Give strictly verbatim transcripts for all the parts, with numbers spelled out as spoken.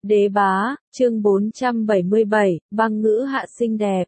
Đế bá, chương bốn trăm bảy mươi bảy, băng ngữ hạ xinh đẹp.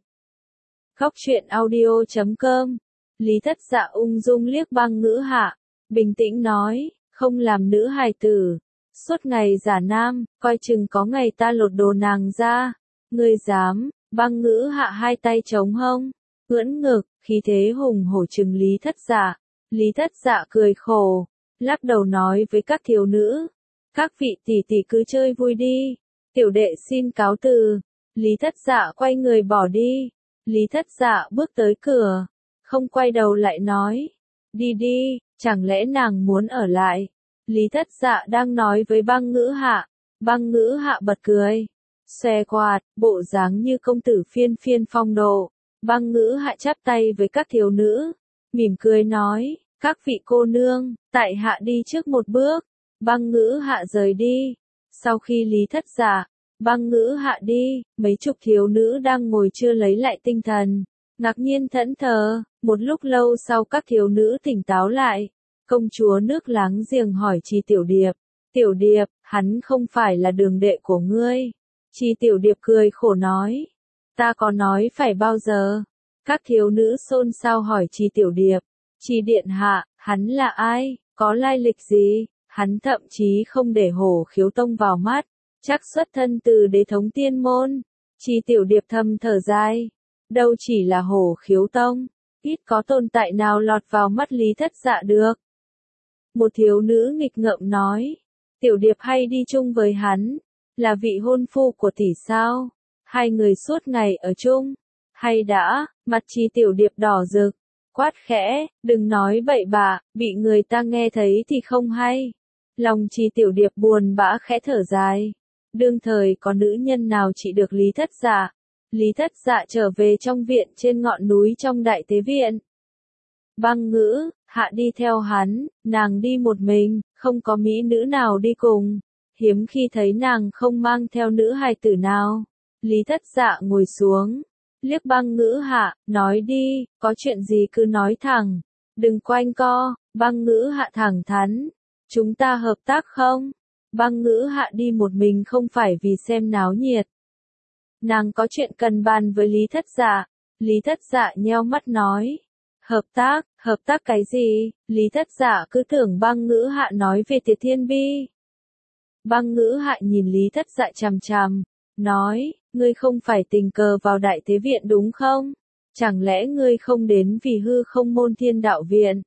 Góc truyện audio chấm com. Lý Thất Dạ ung dung liếc băng ngữ hạ, bình tĩnh nói, không làm nữ hài tử, suốt ngày giả nam, coi chừng có ngày ta lột đồ nàng ra. Ngươi dám? Băng ngữ hạ hai tay chống hông, ưỡn ngực, khí thế hùng hổ trừng Lý Thất Dạ. Lý Thất Dạ cười khổ, lắc đầu nói với các thiếu nữ, các vị tỷ tỷ cứ chơi vui đi, tiểu đệ xin cáo từ. Lý Thất Dạ quay người bỏ đi. Lý Thất Dạ bước tới cửa, không quay đầu lại nói, đi đi, chẳng lẽ nàng muốn ở lại? Lý Thất Dạ đang nói với băng ngữ hạ, băng ngữ hạ bật cười, xòe quạt, bộ dáng như công tử phiên phiên phong độ. Băng ngữ hạ chắp tay với các thiếu nữ, mỉm cười nói, các vị cô nương, tại hạ đi trước một bước. Băng ngữ hạ rời đi. Sau khi Lý Thất Dạ, băng ngữ hạ đi, mấy chục thiếu nữ đang ngồi chưa lấy lại tinh thần, ngạc nhiên thẫn thờ. Một lúc lâu sau các thiếu nữ tỉnh táo lại, công chúa nước láng giềng hỏi Chi Tiểu Điệp, Tiểu Điệp, hắn không phải là đường đệ của ngươi? Chi Tiểu Điệp cười khổ nói, ta có nói phải bao giờ? Các thiếu nữ xôn xao hỏi Chi Tiểu Điệp, Chi điện hạ, hắn là ai, có lai lịch gì? Hắn thậm chí không để Hổ Khiếu Tông vào mắt, chắc xuất thân từ đế thống tiên môn. Chi Tiểu Điệp thầm thở dài, đâu chỉ là Hổ Khiếu Tông, ít có tồn tại nào lọt vào mắt Lý Thất Dạ được. Một thiếu nữ nghịch ngợm nói, Tiểu Điệp hay đi chung với hắn, là vị hôn phu của tỷ sao? Hai người suốt ngày ở chung, hay đã? Mặt Chi Tiểu Điệp đỏ rực, quát khẽ, đừng nói bậy bạ, bị người ta nghe thấy thì không hay. Lòng Chi Tiểu Điệp buồn bã khẽ thở dài. Đương thời có nữ nhân nào trị được Lý Thất Dạ? Lý Thất Dạ trở về trong viện trên ngọn núi trong đại tế viện. Băng ngữ hạ đi theo hắn, nàng đi một mình, không có mỹ nữ nào đi cùng. Hiếm khi thấy nàng không mang theo nữ hài tử nào. Lý Thất Dạ ngồi xuống, liếc băng ngữ hạ, nói đi, có chuyện gì cứ nói thẳng, đừng quanh co. Băng ngữ hạ thẳng thắn, chúng ta hợp tác không? Băng ngữ hạ đi một mình không phải vì xem náo nhiệt. Nàng có chuyện cần bàn với Lý Thất Dạ. Lý Thất Dạ nheo mắt nói, hợp tác, hợp tác cái gì? Lý Thất Dạ cứ tưởng băng ngữ hạ nói về Tiệt Thiên Bi. Băng ngữ hạ nhìn Lý Thất Dạ chằm chằm, nói, ngươi không phải tình cờ vào đại tế viện đúng không? Chẳng lẽ ngươi không đến vì hư không môn thiên đạo viện?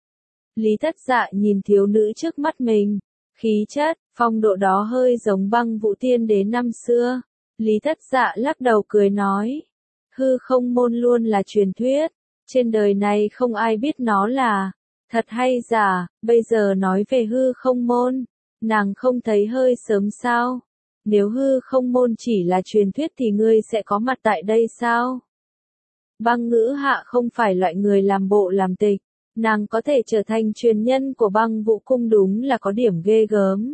Lý Thất Dạ nhìn thiếu nữ trước mắt mình, khí chất, phong độ đó hơi giống băng vũ tiên đế năm xưa. Lý Thất Dạ lắc đầu cười nói, hư không môn luôn là truyền thuyết, trên đời này không ai biết nó là thật hay giả. Bây giờ nói về hư không môn, nàng không thấy hơi sớm sao? Nếu hư không môn chỉ là truyền thuyết thì ngươi sẽ có mặt tại đây sao? Băng ngữ hạ không phải loại người làm bộ làm tịch, nàng có thể trở thành truyền nhân của băng vũ cung đúng là có điểm ghê gớm.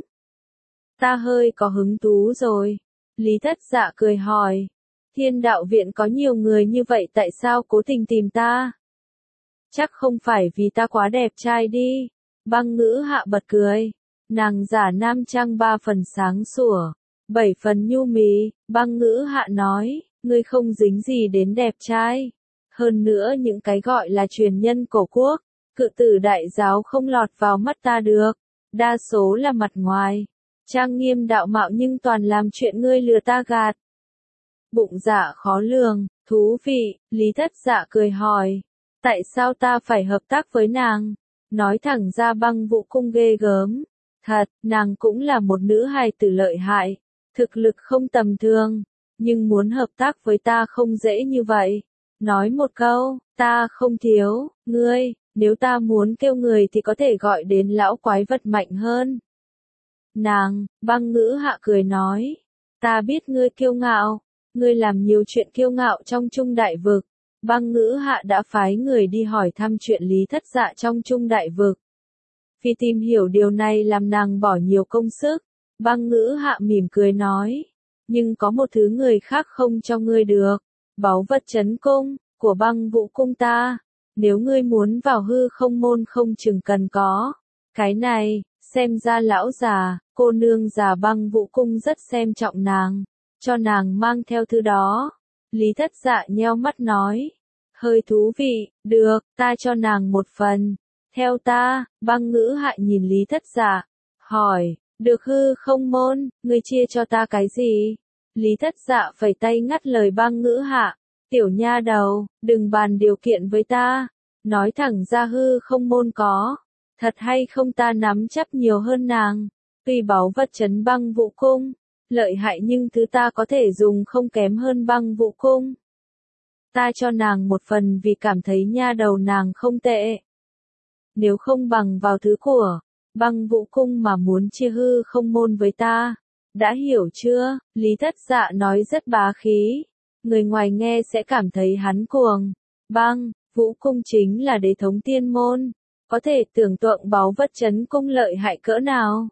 Ta hơi có hứng thú rồi. Lý Thất Dạ cười hỏi, thiên đạo viện có nhiều người như vậy tại sao cố tình tìm ta? Chắc không phải vì ta quá đẹp trai đi. Băng ngữ hạ bật cười, nàng giả nam trang ba phần sáng sủa, bảy phần nhu mì. Băng ngữ hạ nói, ngươi không dính gì đến đẹp trai. Hơn nữa những cái gọi là truyền nhân cổ quốc, cự tử đại giáo không lọt vào mắt ta được. Đa số là mặt ngoài, trang nghiêm đạo mạo nhưng toàn làm chuyện ngươi lừa ta gạt. Bụng dạ khó lường, thú vị. Lý Thất Dạ cười hỏi, tại sao ta phải hợp tác với nàng? Nói thẳng ra băng vũ cung ghê gớm. Thật, nàng cũng là một nữ hài tử lợi hại, thực lực không tầm thường, nhưng muốn hợp tác với ta không dễ như vậy. Nói một câu, ta không thiếu, ngươi, nếu ta muốn kêu người thì có thể gọi đến lão quái vật mạnh hơn. Nàng, băng ngữ hạ cười nói, ta biết ngươi kiêu ngạo, ngươi làm nhiều chuyện kiêu ngạo trong Trung Đại Vực. Băng ngữ hạ đã phái người đi hỏi thăm chuyện Lý Thất Dạ trong Trung Đại Vực. Vì tìm hiểu điều này làm nàng bỏ nhiều công sức. Băng ngữ hạ mỉm cười nói, nhưng có một thứ người khác không cho ngươi được, báu vật trấn cung của băng vũ cung ta. Nếu ngươi muốn vào hư không môn không chừng cần có cái này, xem ra lão già, cô nương già Băng Vũ Cung rất xem trọng nàng, cho nàng mang theo thứ đó. Lý Thất Dạ nheo mắt nói, hơi thú vị, được, ta cho nàng một phần. Theo ta, Băng Ngữ Hạ nhìn Lý Thất Dạ, hỏi, được hư không môn, ngươi chia cho ta cái gì? Lý Thất Dạ phẩy tay ngắt lời Băng Ngữ Hạ, tiểu nha đầu, đừng bàn điều kiện với ta, nói thẳng ra hư không môn có, thật hay không ta nắm chắc nhiều hơn nàng, tuy báu vật trấn Băng Vũ Cung, lợi hại nhưng thứ ta có thể dùng không kém hơn Băng Vũ Cung. Ta cho nàng một phần vì cảm thấy nha đầu nàng không tệ. Nếu không bằng vào thứ của Băng Vũ Cung mà muốn chia hư không môn với ta. Đã hiểu chưa? Lý Thất Dạ nói rất bá khí. Người ngoài nghe sẽ cảm thấy hắn cuồng. Băng Vũ Cung chính là đế thống tiên môn. Có thể tưởng tượng báu vật trấn cung lợi hại cỡ nào.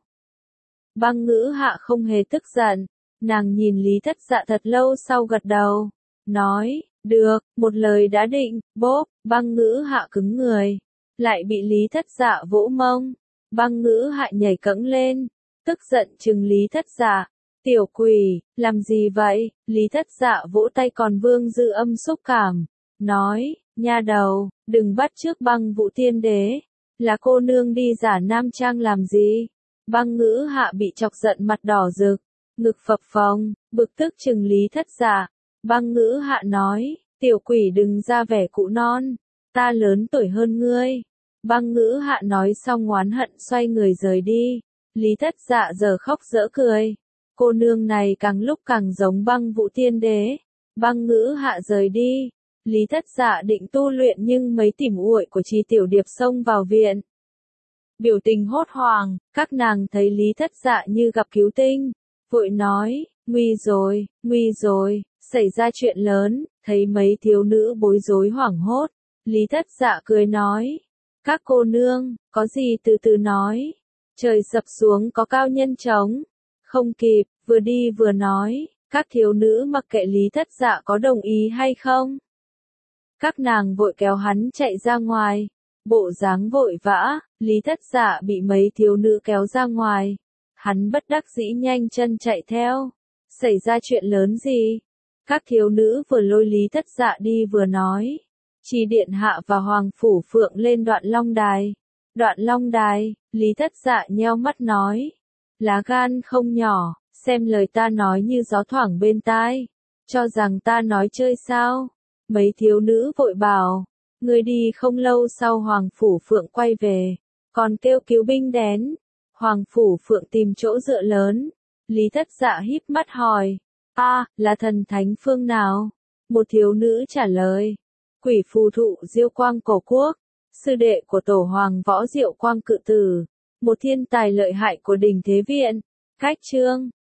Băng Ngữ Hạ không hề tức giận. Nàng nhìn Lý Thất Dạ thật lâu sau gật đầu. Nói, được, một lời đã định, bốp, Băng Ngữ Hạ cứng người. Lại bị Lý Thất Dạ vỗ mông. Băng Ngữ Hạ nhảy cẫng lên. Tức giận trừng Lý Thất Dạ. Tiểu quỷ, làm gì vậy? Lý Thất Dạ vỗ tay còn vương dư âm xúc cảm. Nói, nha đầu, đừng bắt chước Băng Vũ Tiên Đế. Là cô nương đi giả nam trang làm gì? Băng Ngữ Hạ bị chọc giận mặt đỏ rực. Ngực phập phồng, bực tức trừng Lý Thất Dạ. Băng Ngữ Hạ nói, tiểu quỷ đừng ra vẻ cụ non. Ta lớn tuổi hơn ngươi. Băng Ngữ Hạ nói xong oán hận xoay người rời đi. Lý Thất Dạ giờ khóc dở cười. Cô nương này càng lúc càng giống Băng Vũ Tiên Đế. Băng Ngữ Hạ rời đi. Lý Thất Dạ định tu luyện nhưng mấy tỉm uội của Trì Tiểu Điệp xông vào viện. Biểu tình hốt hoảng, các nàng thấy Lý Thất Dạ như gặp cứu tinh. Vội nói, nguy rồi, nguy rồi, xảy ra chuyện lớn, thấy mấy thiếu nữ bối rối hoảng hốt. Lý Thất Dạ cười nói, các cô nương, có gì từ từ nói. Trời sập xuống có cao nhân chống. Không kịp, vừa đi vừa nói, các thiếu nữ mặc kệ Lý Thất Dạ có đồng ý hay không. Các nàng vội kéo hắn chạy ra ngoài. Bộ dáng vội vã, Lý Thất Dạ bị mấy thiếu nữ kéo ra ngoài. Hắn bất đắc dĩ nhanh chân chạy theo. Xảy ra chuyện lớn gì? Các thiếu nữ vừa lôi Lý Thất Dạ đi vừa nói. Trì điện hạ và Hoàng Phủ Phượng lên Đoạn Long Đài. Đoạn Long Đài, Lý Thất Dạ nheo mắt nói. Lá gan không nhỏ, xem lời ta nói như gió thoảng bên tai. Cho rằng ta nói chơi sao? Mấy thiếu nữ vội bảo. Người đi không lâu sau Hoàng Phủ Phượng quay về. Còn kêu cứu binh đến. Hoàng Phủ Phượng tìm chỗ dựa lớn. Lý Thất Dạ híp mắt hỏi. A, à, là thần thánh phương nào? Một thiếu nữ trả lời. Quỷ phù thụ Diêu Quang Cổ Quốc. Sư đệ của tổ hoàng võ Diệu Quang Cự Tử. Một thiên tài lợi hại của đình Thế Viện. Cách chương.